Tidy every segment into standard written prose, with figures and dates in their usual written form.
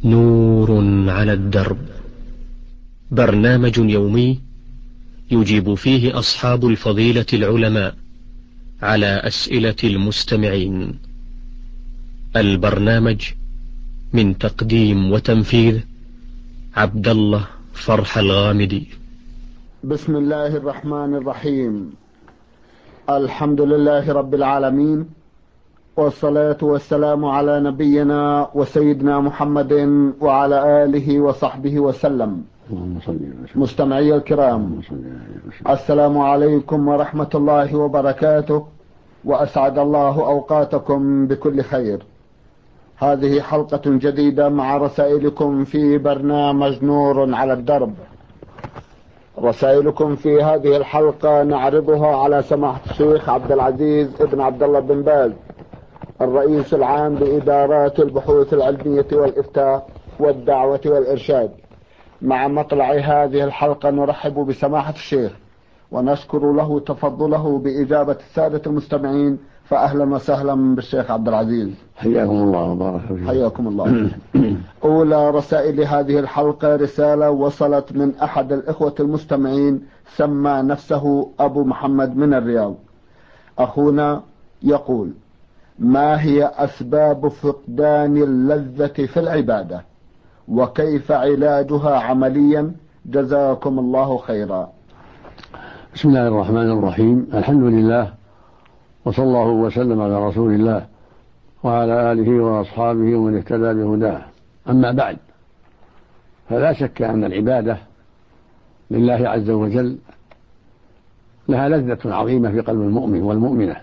نور على الدرب، برنامج يومي يجيب فيه أصحاب الفضيلة العلماء على أسئلة المستمعين. البرنامج من تقديم وتنفيذ عبد الله فرح الغامدي. بسم الله الرحمن الرحيم. الحمد لله رب العالمين، والصلاة والسلام على نبينا وسيدنا محمد وعلى آله وصحبه وسلم. مستمعي الكرام، السلام عليكم ورحمة الله وبركاته، وأسعد الله أوقاتكم بكل خير. هذه حلقة جديدة مع رسائلكم في برنامج نور على الدرب. رسائلكم في هذه الحلقة نعرضها على سماحة الشيخ عبد العزيز ابن عبد الله بن باز، الرئيس العام لإدارات البحوث العلمية والإفتاء والدعوة والإرشاد. مع مطلع هذه الحلقة نرحب بسماحة الشيخ ونشكر له تفضله بإجابة السادة المستمعين، فأهلا وسهلا بالشيخ عبد العزيز. حياكم الله وبارك فيكم. حياكم الله. أولى رسائل هذه الحلقة رسالة وصلت من أحد الإخوة المستمعين، سمى نفسه أبو محمد من الرياض. أخونا يقول: ما هي أسباب فقدان اللذة في العبادة، وكيف علاجها عمليا؟ جزاكم الله خيرا. بسم الله الرحمن الرحيم. الحمد لله، وصلى الله وسلم على رسول الله وعلى آله وأصحابه ومن اهتدى بهداه. أما بعد، فلا شك أن العبادة لله عز وجل لها لذة عظيمة في قلب المؤمن والمؤمنة.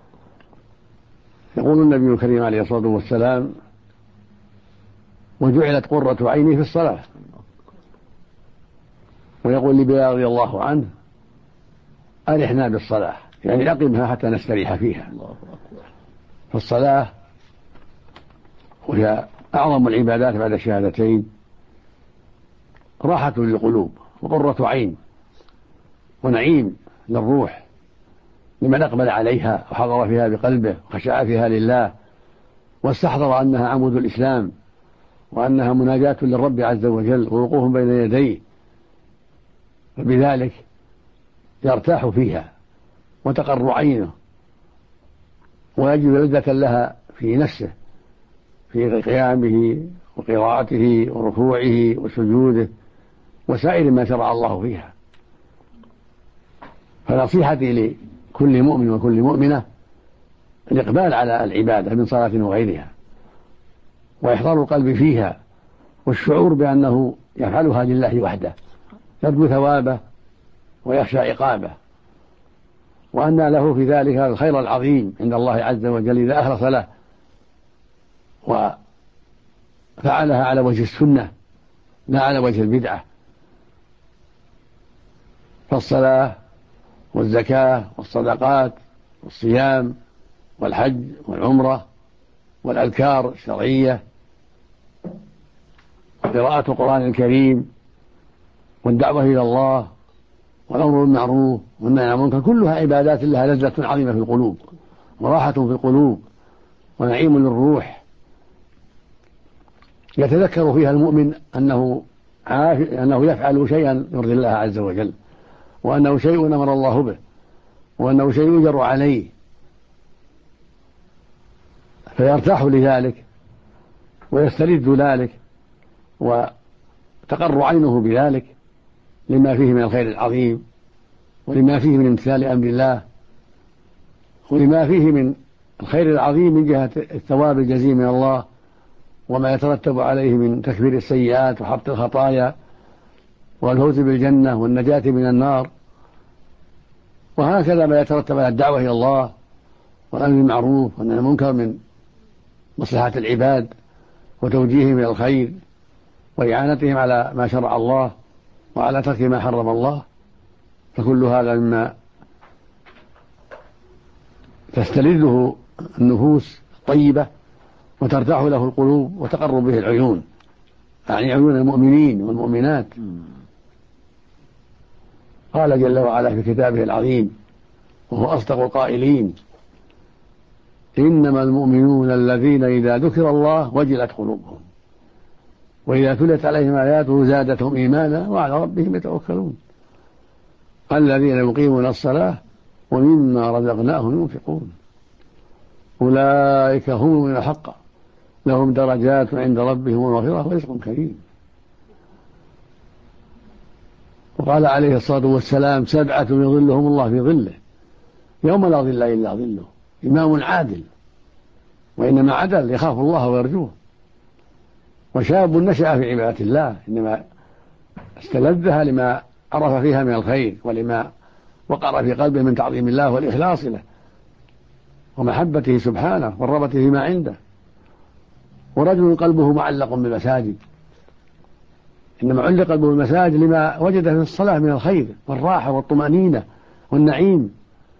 يقول النبي الكريم عليه الصلاة والسلام: وجعلت قرة عيني في الصلاة. ويقول لبلال رضي الله عنه: أرحنا بالصلاة، يعني أقمها حتى نستريح فيها. فالصلاة وهي أعظم العبادات بعد الشهادتين، راحة للقلوب وقرة عين ونعيم للروح لمن أقبل عليها وحضر فيها بقلبه وخشع فيها لله واستحضر أنها عمود الإسلام، وأنها مناجاة للرب عز وجل ووقوف بين يديه، فبذلك يرتاح فيها وتقر عينه ويجد لذة لها في نفسه، في قيامه وقراءته وركوعه وسجوده وسائر ما شرع الله فيها. فنصيحتي لكل مؤمن وكل مؤمنة الإقبال على العبادة من صلاة وغيرها، وإحضار القلب فيها، والشعور بأنه يفعلها لله وحده، يرجو ثوابه ويخشى عقابه، وأن له في ذلك الخير العظيم عند الله عز وجل إذا أخلص له وفعلها على وجه السنة لا على وجه البدعة. فالصلاة والزكاة والصدقات والصيام والحج والعمرة والأذكار الشرعية وقراءة القرآن الكريم والدعوة إلى الله والأمر بالمعروف والنهي عن المنكر، كلها عبادات لها لذة عظيمة في القلوب وراحة في القلوب ونعيم للروح. يتذكر فيها المؤمن أنه يفعل شيئا يرضي الله عز وجل، وأنه شيء أمر الله به، وأنه شيء يجر عليه، فيرتاح لذلك ويستلذ ذلك وتقر عينه بذلك، لما فيه من الخير العظيم، ولما فيه من امتثال أمر الله، ولما فيه من الخير العظيم من جهة الثواب الجزيل من الله، وما يترتب عليه من تكفير السيئات وحط الخطايا والفوز بالجنة والنجاة من النار. وهكذا ما يترتب على الدعوة إلى الله والأمر بالمعروف والنهي عن المنكر من مصلحة العباد وتوجيههم إلى الخير وإعانتهم على ما شرع الله وعلى ترك ما حرم الله. فكل هذا مما تستلذه النفوس الطيبة وترتاح له القلوب وتقر به العيون، يعني عيون المؤمنين والمؤمنات. قال جل وعلا في كتابه العظيم وهو أصدق القائلين: إنما المؤمنون الذين إذا ذكر الله وجلت قلوبهم وإذا تلت عليهم آياته زادتهم إيمانا وعلى ربهم يتوكلون الذين يقيمون الصلاة ومما رزقناهم ينفقون أولئك هم المؤمنون حقا لهم درجات عند ربهم ومغفرة ورزق كريم. وقال عليه الصلاة والسلام 7 يظلهم الله في ظله يوم لا ظل إلا ظله: إمام عادل وإنما عدل يخاف الله ويرجوه، وشاب نشأ في عبادة الله إنما استلذها لما عرف فيها من الخير ولما وقر في قلبه من تعظيم الله والإخلاص له ومحبته سبحانه والرغبة فيما عنده. ورجل قلبه معلق بالمساجد إنما علق قلبه بالمساجد لما وجد في الصلاة من الخير والراحة والطمأنينة والنعيم.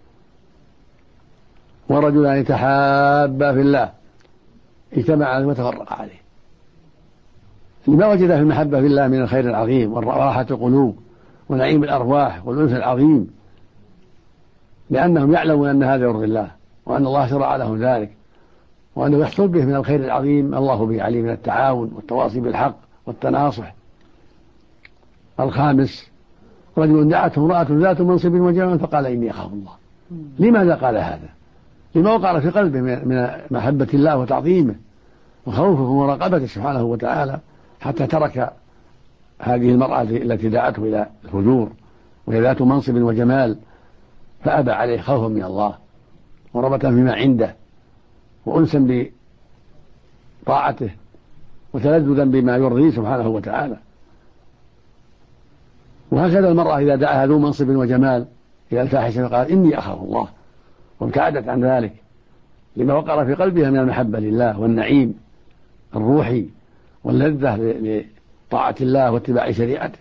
ورجلان يتحابا في الله اجتمع على ما تفرق عليه لما وجد في المحبة في الله من الخير العظيم وراحة القلوب ونعيم الأرواح والأنس العظيم، لأنهم يعلمون أن هذا يرضي الله وأن الله شرع لهم ذلك وأنه يحصل به من الخير العظيم الله به عليه من التعاون والتواصي بالحق والتناصح. 5 رجل دعته امرأة ذات منصب وجمال فقال إني أخاف الله. لماذا قال هذا؟ لما وقع في قلبه من محبة الله وتعظيمه وخوفه ومراقبته سبحانه وتعالى، حتى ترك هذه المرأة التي دعته إلى الفجور وهي ذات منصب وجمال، فأبى عليه خوفا من الله ورغبة فيما عنده وأنسا بطاعته وتلذذا بما يرضيه سبحانه وتعالى. وهكذا المرأة إذا دعاها ذو منصب وجمال إلى الفاحشة فقال إني أخاف الله وابتعدت عن ذلك لما وقر في قلبها من المحبة لله والنعيم الروحي واللذة لطاعة الله واتباع شريعته.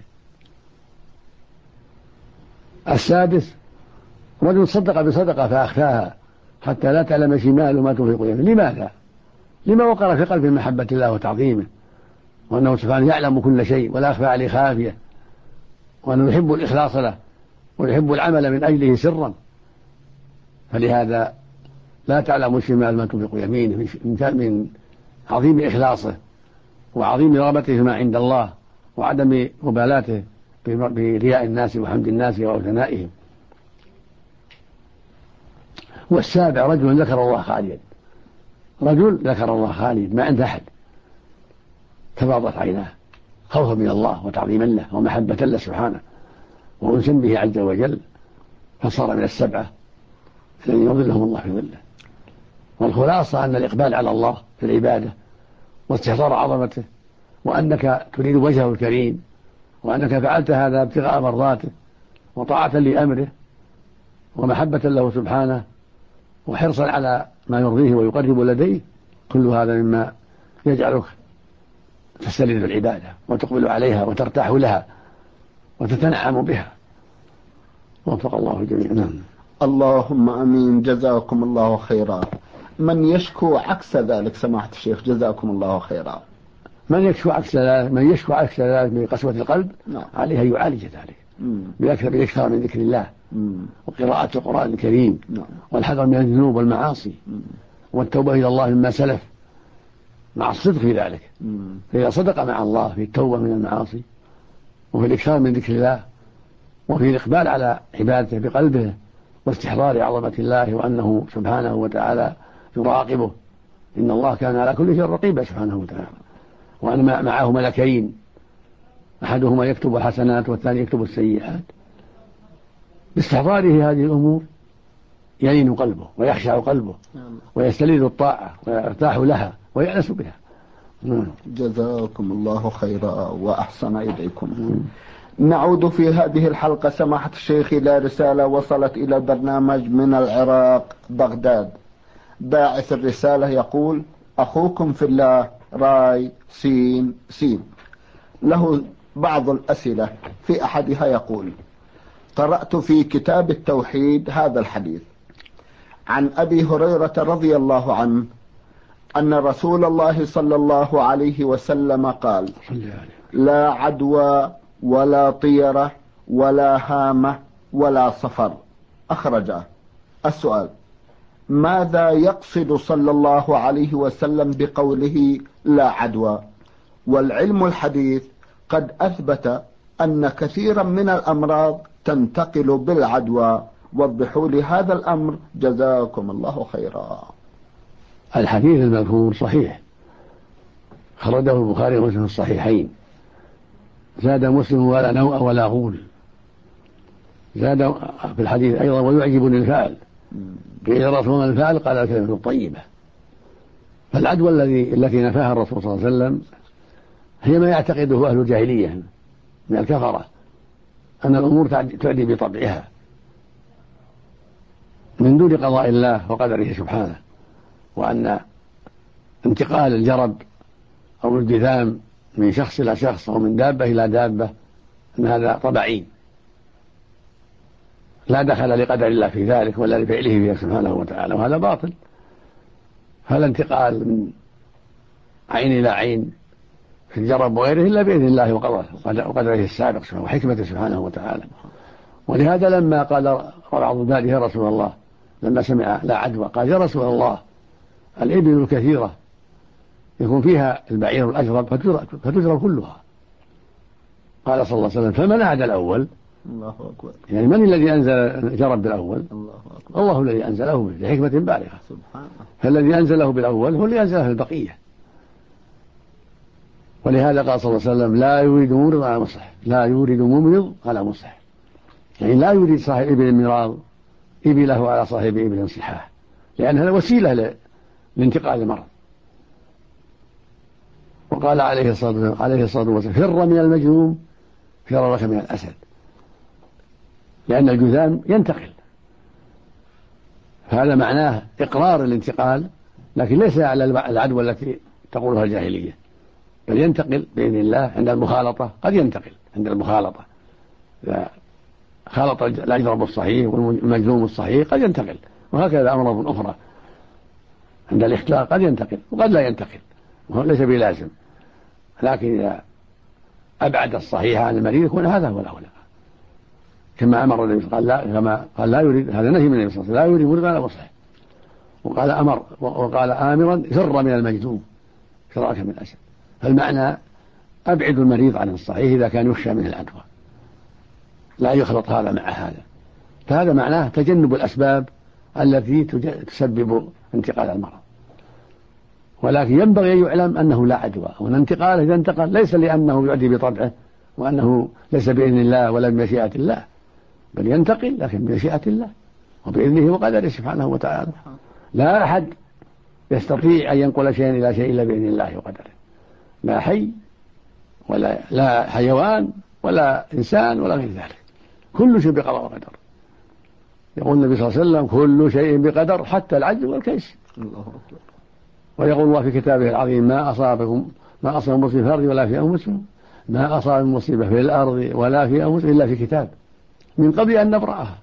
6 رجل صدق بصدقة فأخفاها حتى لا تعلم شماله ما تنفق يمينه. لماذا؟ لما وقر في قلبه محبة الله وتعظيمه وأنه سبحانه يعلم كل شيء ولا أخفى عليه خافية، وأنه يحب الإخلاص له ويحب العمل من أجله سرا، فلهذا لا تعلم شمال ما تنفق يمينه من عظيم إخلاصه وعظيم رغبته فيما عند الله وعدم مبالاته برياء الناس وحمد الناس وثنائهم. 7 رجل ذكر الله خاليا، رجل ذكر الله خاليا ما عند أحد تفاضت عيناه خوفا من الله وتعظيما له ومحبة له سبحانه وأنسا به عز وجل، فصار من 7 الذين يظلهم الله في ظله. والخلاصة أن الإقبال على الله في العبادة واستحضار عظمته وأنك تريد وجهه الكريم وأنك فعلت هذا ابتغاء مرضاته وطاعة لأمره ومحبة له سبحانه وحرصا على ما يرضيه ويقرب لديه، كل هذا مما يجعلك تستلذ العبادة وتقبل عليها وترتاح لها وتتنعم بها. وفق الله الجميع. نعم. اللهم أمين. جزاكم الله خيرا. من يشكو عكس ذلك سماحة الشيخ جزاكم الله خيرا؟ من يشكو عكس ذلك من قسوة القلب عليه أن يعالج ذلك بالإكثار من ذكر الله وقراءة القرآن الكريم والحذر من الذنوب والمعاصي والتوبة إلى الله مما سلف مع الصدق في ذلك. فإذا صدق مع الله في التوبة من المعاصي وفي الإكثار من ذكر الله وفي الإقبال على عبادته بقلبه واستحضار عظمة الله وأنه سبحانه وتعالى يراقبه، إن الله كان على كل شيء رقيبا سبحانه وتعالى، وأن معه ملكين أحدهما يكتب الحسنات والثاني يكتب السيئات، باستحضاره هذه الأمور يلين قلبه ويخشع قلبه ويستلذ الطاعة ويرتاح لها ويأنس بها. جزاكم الله خيرا وأحسن إليكم. نعود في هذه الحلقة سماحة الشيخ إلى رسالة وصلت إلى البرنامج من العراق بغداد. باعث الرسالة يقول: أخوكم في الله راي سين سين. له بعض الأسئلة، في أحدها يقول: قرأت في كتاب التوحيد هذا الحديث عن أبي هريرة رضي الله عنه أن رسول الله صلى الله عليه وسلم قال: لا عدوى ولا طيرة ولا هامة ولا صفر. أخرجه. السؤال: ماذا يقصد صلى الله عليه وسلم بقوله لا عدوى؟ والعلم الحديث قد أثبت أن كثيرا من الأمراض تنتقل بالعدوى. وضحوا لي هذا الأمر جزاكم الله خيرا. الحديث المذكور صحيح، خرجه البخاري ومسلم في الصحيحين. زاد مسلم ولا نوء ولا غول. زاد في الحديث أيضا ويعجبني الفعل. قيل رسول الفعل قال الكلمة الطيبة. فالعدوى التي نفاها الرسول صلى الله عليه وسلم هي ما يعتقده أهل الجاهلية من الكفرة، أن الأمور تعدي بطبعها من دون قضاء الله وقدره سبحانه، وأن انتقال الجرب أو الجذام من شخص إلى شخص أو من دابة إلى دابة أن هذا طبعي لا دخل لقدر الله في ذلك ولا لفعله فيه سبحانه وتعالى، وهذا باطل. فلا انتقال من عين إلى عين في الجرب وغيره إلا بإذن الله وقدره السابق وحكمته سبحانه وتعالى. ولهذا لما قال بعض عباده يا رسول الله لما سمع لا عدوى قال يا رسول الله الإبل الكثيرة يكون فيها البعير الأجرب فتجرب كلها. قال صلى الله عليه وسلم فمن عاد الأول؟ الله أكبر. يعني من الذي أنزل جرب بالأول؟ الله الذي أنزله بحكمة بالغة سبحانه. فالذي أنزله بالأول هو اللي أنزله البقية. ولهذا قال صلى الله عليه وسلم لا يريد ممرض على مصح، لا يريد ممرض على مصح، يعني لا يريد صاحب إبل مراض إبله على صاحب إبل صحاح، لأن هذا وسيلة لانتقال المرض. وقال عليه الصلاة والسلام فر من المجذوم فرارك من الأسد، لأن الجذام ينتقل. فهذا معناه إقرار الانتقال، لكن ليس على العدوى التي تقولها الجاهلية، بل ينتقل بإذن الله عند المخالطة. قد ينتقل عند المخالطة إذا خالط الأجرب الصحيح والمجذوم الصحيح قد ينتقل، وهكذا أمراض أخرى عند الاختلاط قد ينتقل وقد لا ينتقل، ليس بلازم. لكن إذا أبعد الصحيح عن المريض يكون هذا هو الأولى، كما أمر النبي قال لا يريد، هذا نهي من النبي صلى الله عليه وسلم، لا يريد مرض ولا مصح. وقال آمرا فر من المجذوم فرارك من الأسد. فالمعنى أبعد المريض عن الصحيح إذا كان يخشى منه العدوى، لا يخلط هذا مع هذا. فهذا معناه تجنب الأسباب التي تسبب انتقال المرض. ولكن ينبغي أن يعلم أنه لا عدوى، وأن الانتقال إذا انتقل ليس لأنه يعدي بطبعه وأنه ليس بإذن الله ولا بمشيئة الله، بل ينتقل لكن بمشيئة الله وبإذنه وقدره سبحانه وتعالى. لا أحد يستطيع أن ينقل شيئا إلى شيء إلا بإذن الله وقدره، لا حي ولا لا حيوان ولا إنسان ولا غير ذلك، كل شيء بقضاء وقدر. يقول النبي صلى الله عليه وسلم كل شيء بقدر حتى العجز والكيس. ويقول الله في كتابه العظيم ما أصاب مصيبة في الأرض ولا في أنفسكم، ما أصاب مصيبة في الأرض ولا في أنفسكم إلا في كتاب من قبل أن نبرأها.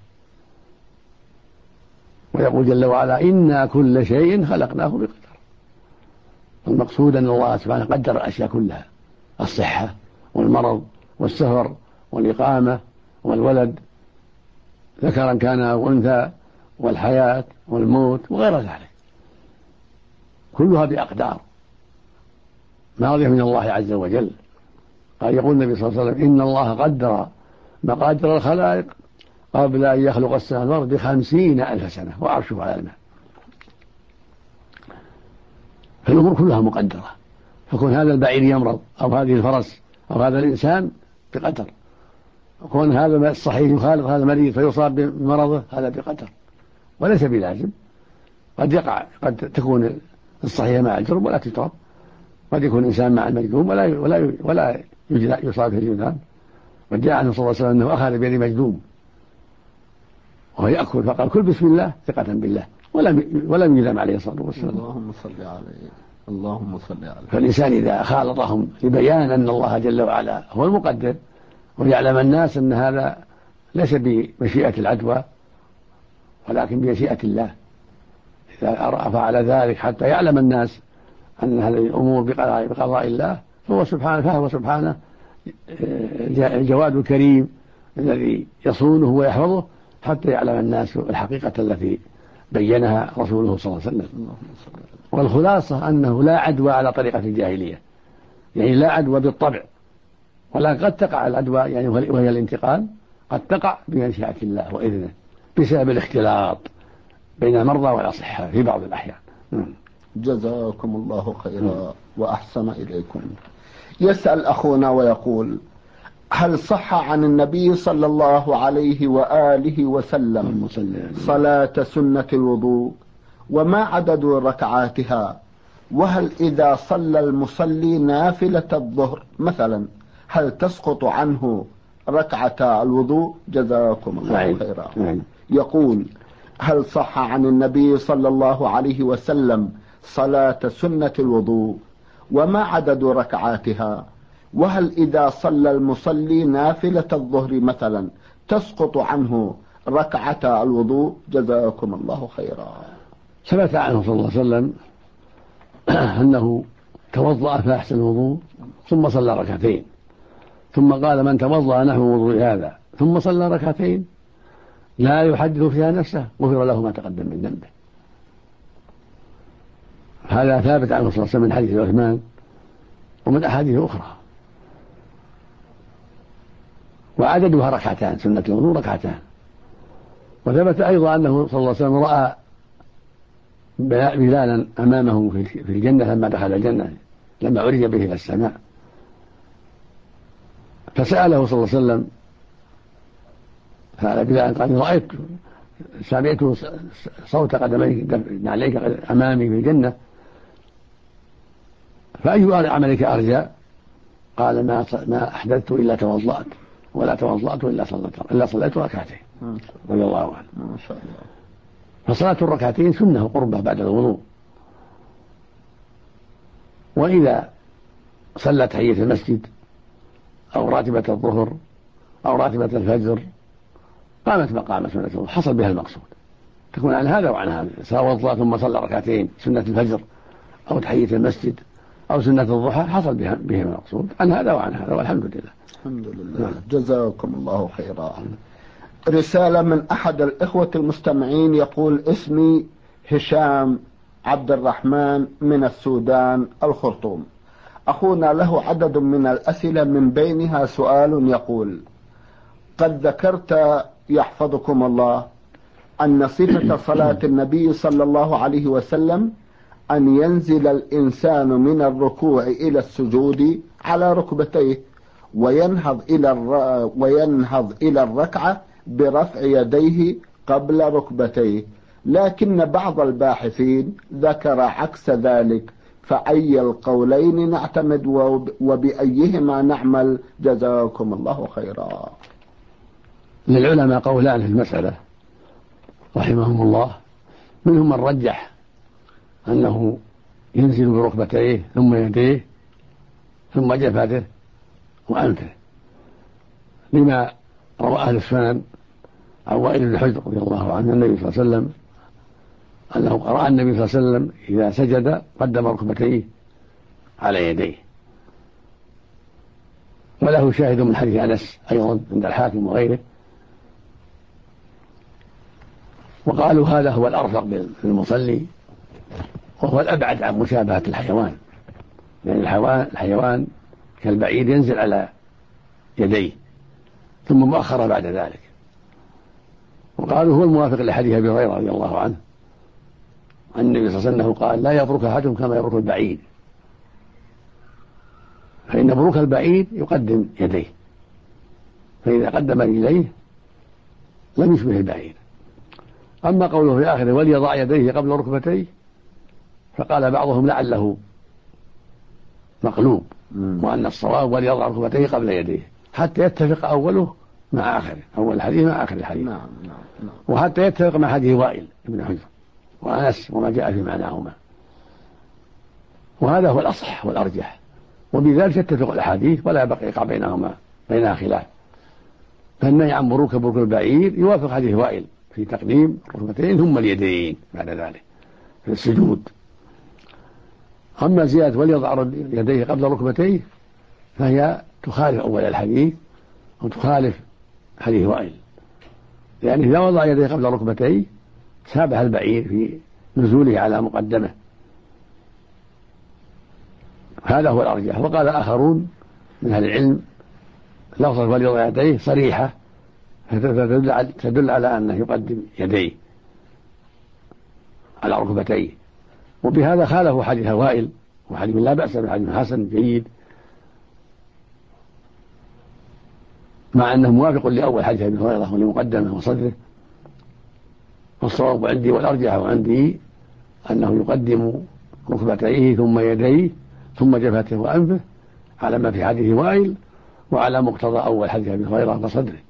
ويقول جل وعلا إنا كل شيء خلقناه بقدر. المقصود أن الله سبحانه قدر الأشياء كلها، الصحة والمرض والسفر والإقامة والولد ذكرا كان أو أنثى والحياة والموت وغير ذلك، كلها بأقدار ماضية من الله عز وجل. قال يقول النبي صلى الله عليه وسلم إن الله قدر مقادر الخلائق قبل أن يخلق السماوات والأرض ب50,000 سنة وعرشه على الماء. فالأمور كلها مقدرة، فكون هذا البعير يمرض أو هذه الفرس أو هذا الإنسان بقدر، وكون هذا الصحيح يخالط هذا المريض فيصاب بمرضه هذا بقدر وليس بلازم. قد تكون الصحيح مع الجرب ولا تجرب، قد يكون الإنسان مع المجذوم ولا يصاب في الجذام. وجاء عنه صلى الله عليه وسلم أنه أخذ بيد مجذوم وهو يأكل فقال كل بسم الله ثقة بالله ولم يلام عليه الصلاة والسلام. اللهم صل عليه اللهم صل عليه. فالإنسان إذا خالطهم لبيان أن الله جل وعلا هو المقدر ويعلم الناس أن هذا ليس بمشيئة العدوى ولكن بمشيئة الله، إذا فعل ذلك حتى يعلم الناس أن هذه الأمور بقضاء الله فهو سبحانه الجواد الكريم الذي يصونه ويحفظه حتى يعلم الناس الحقيقة التي بينها رسوله صلى الله عليه وسلم. والخلاصة أنه لا عدوى على طريقة الجاهلية يعني لا عدوى بالطبع، ولكن قد تقع العدوى يعني وهي الانتقال قد تقع بمشيئة الله وإذنه بسبب الاختلاط بين المرضى والأصحاء في بعض الأحيان. جزاكم الله خيرا وأحسن إليكم. يسأل أخونا ويقول: هل صح عن النبي صلى الله عليه وآله وسلم صلاة سنة الوضوء؟ وما عدد ركعاتها؟ وهل إذا صلى المصلي نافلة الظهر مثلا هل تسقط عنه ركعتا الوضوء؟ جزاكم الله خيرا. يقول: هل صح عن النبي صلى الله عليه وسلم صلاة سنة الوضوء؟ وما عدد ركعاتها؟ وهل إذا صلى المصلي نافلة الظهر مثلا تسقط عنه ركعتا الوضوء؟ جزاكم الله خيرا. ثبت عنه صلى الله عليه وسلم أنه توضأ فأحسن الوضوء ثم صلى ركعتين، ثم قال: من توضأ نحو وضوء هذا ثم صلى ركعتين لا يحدث فيها نفسه غفر له ما تقدم من ذنبه. هذا ثابت عنه صلى الله عليه وسلم من حديث عثمان ومن أحاديث أخرى. وعددها ركعتان، سنة الوضوء ركعتان. وثبت أيضا أنه صلى الله عليه وسلم رأى بلالا أمامه في الجنة لما دخل الجنة، لما عرج به إلى السماء، فسأله صلى الله عليه وسلم، فعل بلال قال: سمعت صوت قدميك عليك أمامي في الجنة، فأي عملك أرجى؟ قال: ما أحدثت إلا توضأت، ولا توضأت إلا صليت ركعتين رضي الله عنه. ما شاء الله. فصلاة الركعتين سنة قربة بعد الوضوء. وإذا صلى تحية المسجد أو راتبة الظهر أو راتبة الفجر قامت مقام سنة الوضوء، حصل بها المقصود، تكون عن هذا وعن هذا. توضأ ثم صلى ركعتين سنة الفجر أو تحية المسجد أو سنة الضحى حصل بها المقصود، عن هذا وعن هذا، والحمد لله. الحمد لله. جزاكم الله خيرا. رسالة من أحد الإخوة المستمعين يقول: اسمي هشام عبد الرحمن من السودان الخرطوم. أخونا له عدد من الأسئلة، من بينها سؤال يقول: قد ذكرت يحفظكم الله أن صفة صلاة النبي صلى الله عليه وسلم أن ينزل الإنسان من الركوع إلى السجود على ركبتيه وينهض إلى الركعة برفع يديه قبل ركبتيه، لكن بعض الباحثين ذكر عكس ذلك، فأي القولين نعتمد وبأيهما نعمل؟ جزاكم الله خيرا. للعلماء قولان في المسألة رحمهم الله، منهم من رجح أنه ينزل بركبتيه ثم يديه ثم جبهته وأنفه، لما روى أهل السنن عن وائل بن حجر رضي الله عنه النبي صلى الله عليه وسلم أنه رأى النبي صلى الله عليه وسلم إذا سجد قدم ركبتيه على يديه. وله شاهد من حديث أنس أيضا عند الحاكم وغيره، وقالوا هذا هو الأرفق بالمصلي وهو الأبعد عن مشابهة الحيوان، لأن الحيوان كالبعير ينزل على يديه ثم مؤخرة بعد ذلك. وقالوا هو الموافق لحديث أبي هريرة رضي الله عنه عن النبي صلى الله عليه وسلم قال: لا يبرك أحدكم كما يبرك البعير، فإن بروك البعير يقدم يديه، فإذا قدم رجليه لم يشبه البعير. أما قوله في آخره: وليضع يديه قبل ركبتيه، فقال بعضهم لعله مقلوب، وأن الصواب وليضع ركبتيه قبل يديه حتى يتفق أوله مع آخره، أول الحديث مع آخر الحديث. نعم. وحتى يتفق مع حديث وائل بن حجر وأنس وما جاء في معناهما، وهذا هو الأصح والأرجح، وبذلك تتفق الأحاديث ولا يقع بينها خلاف. فالنهي عن بروك البعير يوافق حديث وائل في تقديم الركبتين ثم اليدين بعد ذلك في السجود. أما زيادة وليضع يديه قبل ركبتيه فهي تخالف أول الحديث وتخالف حديث وائل، لأنه إذا وضع يديه قبل ركبتيه شابه البعير في نزوله على مقدمه، هذا هو الأرجح. وقال آخرون من أهل العلم لفظة وليضع يديه صريحة تدل على أنه يقدم يديه على ركبتيه، وبهذا خالفوا حديث وائل، وحديث لا بأس به، حديث حسن جيد، مع أنه موافق لأول حديث أبي هريرة ولمقدمه وصدره. والصواب عندي والأرجح عندي أنه يقدم ركبتيه ثم يديه ثم جبهته وأنفه على ما في حديث وائل وعلى مقتضى أول حديث أبي هريرة وصدره.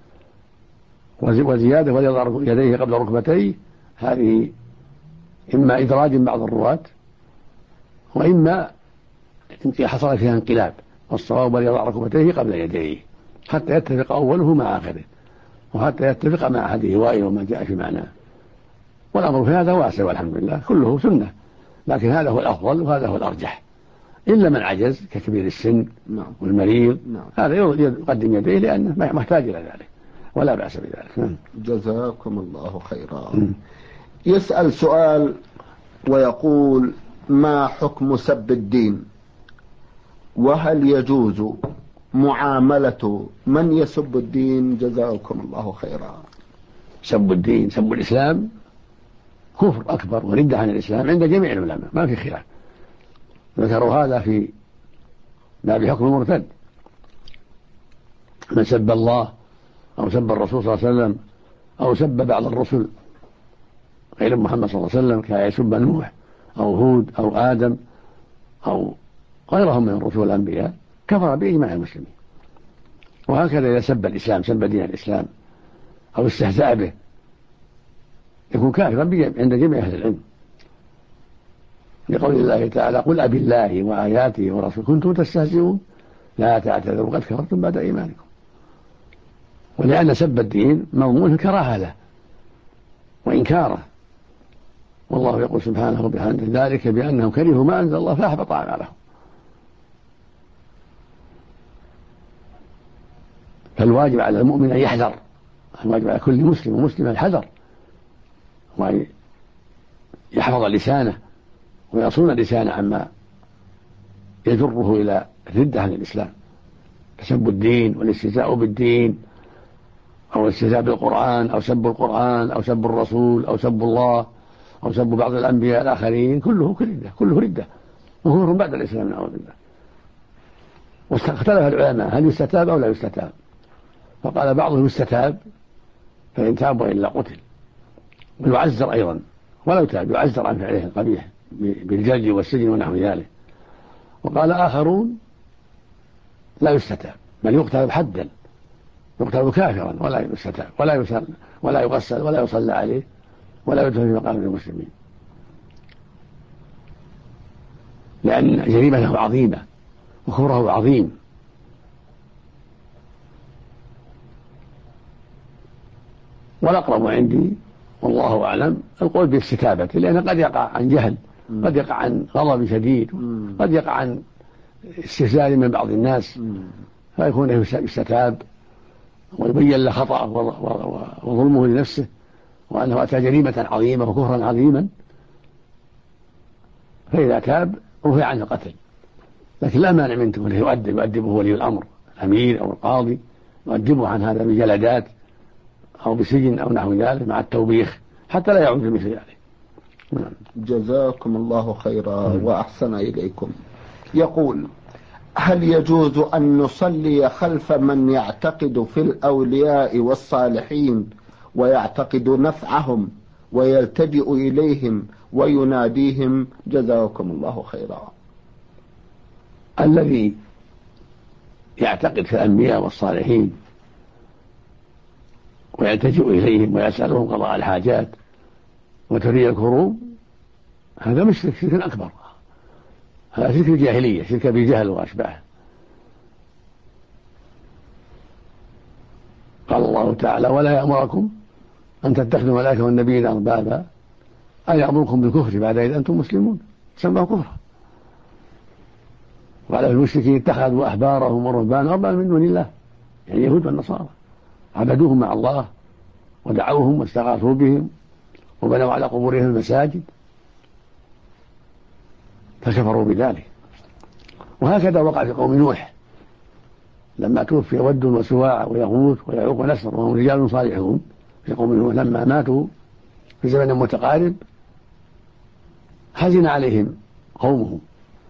وزيادة وليضع يديه قبل ركبتيه هذه إما إدراج بعض الرواة وإما حصل فيها انقلاب، والصواب وليضع ركبتيه قبل يديه حتى يتفق أوله مع آخره، وحتى يتفق مع حديث وائل وما جاء في معناه. والأمر في هذا واسع والحمد لله، كله سنة، لكن هذا هو الأفضل وهذا هو الأرجح، إلا من عجز ككبير السن والمريض هذا يقدم يديه لأنه محتاج إلى ذلك ولا بأس بذلك. جزاكم الله خيرا. يسأل سؤال ويقول: ما حكم سب الدين؟ وهل يجوز معاملة من يسب الدين؟ جزاكم الله خيرا. سب الدين، سب الإسلام، كفر أكبر وردة عن الإسلام عند جميع العلماء، ما في خلاف. ذكروا هذا في باب حكم المرتد. من سب الله أو سب الرسول صلى الله عليه وسلم أو سب بعض الرسل غير محمد صلى الله عليه وسلم كيسب نوح أو هود أو آدم أو غيرهم من الرسل والأنبياء كفر بإجماع المسلمين. وهكذا إذا سب الإسلام، سب دين الإسلام أو استهزأ به، يكون كافرا عند جميع أهل العلم، لقول الله تعالى: قل أبي الله وآياته ورسوله كنتم تستهزئون لا تعتذروا قد كفرتم بعد إيمانكم. ولأن سب الدين مضمون الكراهة له وإنكاره، والله يقول سبحانه وبحمده: ذلك بأنهم كرهوا ما أنزل الله فأحبط أعمالهم. فالواجب على المؤمن أن يحذر، الواجب على كل مسلم ومسلمة الحذر، وأن يحفظ لسانه ويصون لسانه عما يجره إلى الردة عن الإسلام، تسب الدين والاستهزاء بالدين أو الاستهزاء بالقرآن أو سب القرآن أو سب الرسول أو سب الله أو سب بعض الأنبياء الآخرين، كله ردة وكفر بعد الإسلام نعوذ بالله. واختلف العلماء هل يستتاب أو لا يستتاب، فقال بعضهم يستتاب فإن تاب وإلا قتل، ويعزر أيضا ولو تاب يعزر عن فعله القبيح بالجلد والسجن ونحو ذلك. وقال آخرون لا يستتاب بل يقتل حدا، يقتل كافرا ولا يستتاب ولا يغسل ولا يصلى عليه ولا يدفن في مقام المسلمين، لأن جريمته عظيمة وكفره عظيم. والأقرب عندي والله أعلم القول باستتابة، لأنه قد يقع عن جهل، قد يقع عن غضب شديد، قد يقع عن استهزاء من بعض الناس، فيكون يستتاب ويبين له خطأه وظلمه لنفسه وأنه أتى جريمة عظيمة وكفرا عظيما، فإذا تاب رفع عنه القتل. لكن لا مانع من أنه يؤدبه ولي الأمر الأمير أو القاضي، يؤدبه عن هذا بجلدات أو بسجن أو نحو ذلك مع التوبيخ حتى لا يعود مثل ذلك. جزاكم الله خيرا وأحسن إليكم. يقول: هل يجوز أن نصلي خلف من يعتقد في الأولياء والصالحين ويعتقد نفعهم ويلتجئ إليهم ويناديهم؟ جزاكم الله خيرا. الذي يعتقد في الأنبياء والصالحين ويلتجئ إليهم ويسألهم قضاء الحاجات وتفريج الكروب هذا مشرك، شرك أكبر، هذا شرك الجاهلية، شرك بالجهل وأشباهه. قال الله تعالى: ولا يأمركم أن تتخذوا الملائكة والنبيين أربابا أن يأمركم بالكفر بعد إذ أنتم مسلمون، سماه كفرا. وقال في المشركين: اتخذوا أحبارهم ورهبانهم أربابا من دون الله، يعني اليهود والنصارى، عبدوهم مع الله ودعوهم واستغاثوا بهم وبنوا على قبورهم المساجد فكفروا بذلك. وهكذا وقع في قوم نوح لما توفي ود وسواع ويغوث ويعوق ونسر وهم رجال صالحون في قوم نوح لما ماتوا في زمن متقارب حزن عليهم قومهم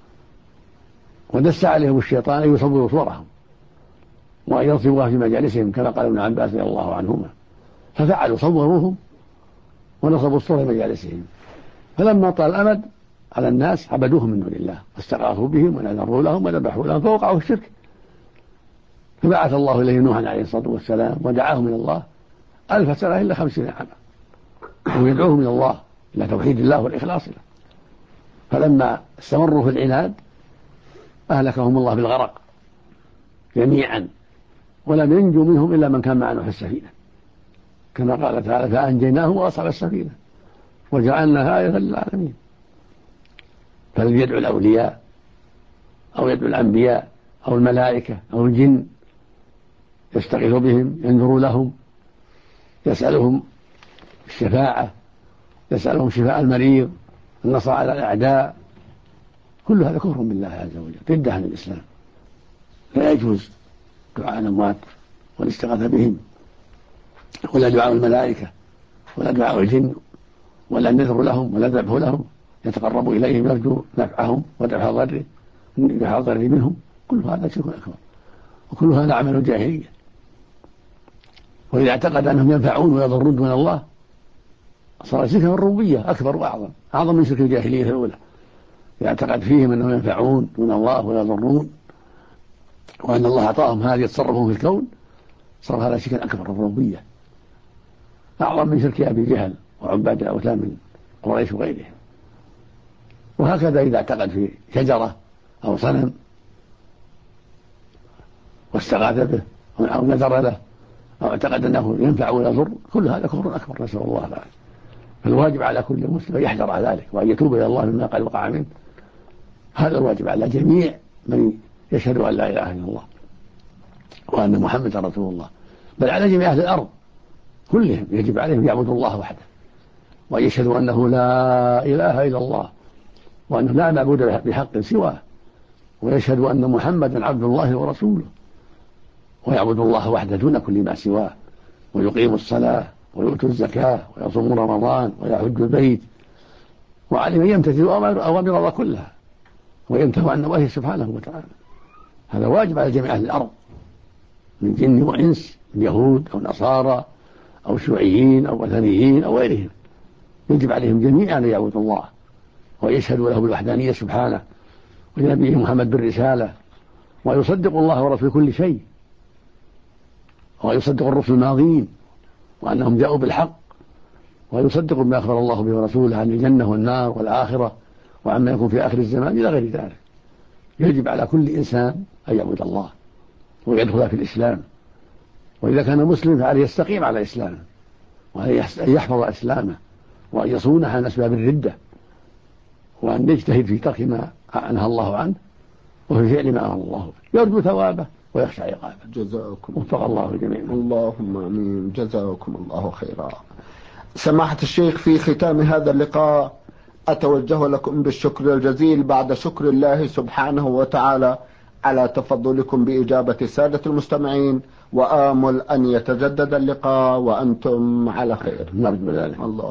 ودس عليهم الشيطان أن يصوروا صورهم وأن ينصبوها في مجالسهم كما قال ابن عباس رضي الله عنهما ففعلوا صوروهم ونصبوا الصور في مجالسهم فلما طال الأمد على الناس عبدوهم من دون الله واستغاثوا بهم ونذروا لهم وذبحوا لهم فوقعوا الشرك فبعث الله إليه نوحا عليه الصلاة والسلام ودعاهم إلى الله 1000 سنة إلا 50 عاما ويدعوهم إلى الله إلى توحيد الله والإخلاص له فلما استمروا في العناد أهلكهم الله بالغرق جميعا ولم ينجو منهم إلا من كان مع نوح السفينة كما قال تعالى فأنجيناه وأصحاب السفينة وجعلناها آية للعالمين. فالذي يدعو الأولياء أو يدعو الأنبياء أو الملائكة أو الجن يستغيث بهم ينذر لهم يسألهم الشفاعة يسألهم شفاء المريض النصر على الأعداء كل هذا كفر بالله عز وجل ردة عن الإسلام. لا يجوز دعاء الأموات والاستغاثة بهم ولا دعاء الملائكة ولا دعاء الجن ولا النذر لهم ولا الذبح لهم يتقرب إليهم يرجو نفعهم ودفع الضر منهم كل هذا شرك أكبر وكل هذا عمل جاهلية. وإذا اعتقد أنهم ينفعون ويضرون دون الله صار شركا الربوبية أكبر وأعظم من شرك الجاهلية الأولى. إذا اعتقد فيهم أنهم ينفعون دون الله ويضرون وأن الله أعطاهم هذه يتصرفون في الكون صار هذا شركا أكبر الربوبية أعظم من شرك أبي جهل وعباد الأوثان من قريش وغيرهم. وهكذا إذا اعتقد في شجرة أو صنم واستغاث به أو نذر له أو اعتقد أنه ينفع ويضر كل هذا كفر أكبر نسأل الله العافية. فالواجب على كل مسلم أن يحذر على ذلك وأن يتوب إلى الله مما قد وقع منه. هذا الواجب على جميع من يشهد أن لا إله إلا الله وأن محمد رسول الله بل على جميع أهل الأرض كلهم يجب عليهم يعبدوا الله وحده وأن يشهدوا أنه لا إله إلا الله وأنه لا معبود بحق سواه ويشهدوا أن محمدا عبد الله ورسوله ويعبدوا الله وحده دون كل ما سواه ويقيموا الصلاة ويؤتوا الزكاة ويصوموا رمضان ويحج البيت وعليهم أن يمتثلوا أوامر الله كلها وينتهوا عن نواهيه سبحانه وتعالى. هذا واجب على جميع أهل الأرض من جن وإنس من يهود أو نصارى أو شيوعيين أو وثنيين أو غيرهم يجب عليهم جميعا أن يعبدوا الله ويشهدوا له بالوحدانية سبحانه ولنبيه محمد بالرسالة ويصدقوا الله ورسوله كل شيء ويصدقوا الرسل الماضين وأنهم جاءوا بالحق ويصدقوا بما أخبر الله به ورسوله عن الجنة والنار والآخرة وعما يكون في آخر الزمان إلى غير ذلك. يجب على كل إنسان أن يعبد الله ويدخل في الإسلام وإذا كان مسلم فعليه يستقيم على إسلامه وأن يحفظ إسلامه وأن يصونه عن أسباب الردة وأن يجتهد في ترك ما نهى الله عنه وفي فعل ما أمر الله به يرجو ثوابه ويخشى عقابه. جزاكم وفق الله جميعا. اللهم آمين. جزاكم الله خيرا. سماحة الشيخ في ختام هذا اللقاء أتوجه لكم بالشكر الجزيل بعد شكر الله سبحانه وتعالى على تفضلكم بإجابة السادة المستمعين وآمل أن يتجدد اللقاء وأنتم على خير. نرجو ذلك. الله.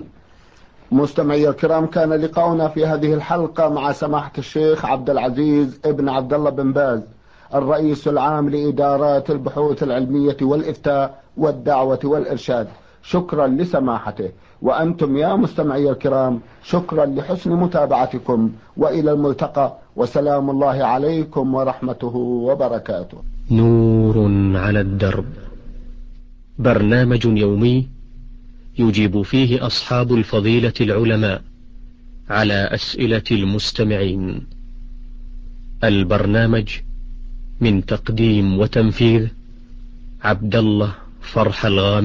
مستمعي الكرام كان لقاؤنا في هذه الحلقة مع سماحة الشيخ عبد العزيز ابن عبد الله بن باز الرئيس العام لإدارات البحوث العلمية والإفتاء والدعوة والإرشاد. شكرا لسماحته وأنتم يا مستمعي الكرام شكرا لحسن متابعتكم وإلى الملتقى وسلام الله عليكم ورحمته وبركاته. نور على الدرب، برنامج يومي يجيب فيه أصحاب الفضيلة العلماء على أسئلة المستمعين. البرنامج من تقديم وتنفيذ عبد الله فرح الغامدي.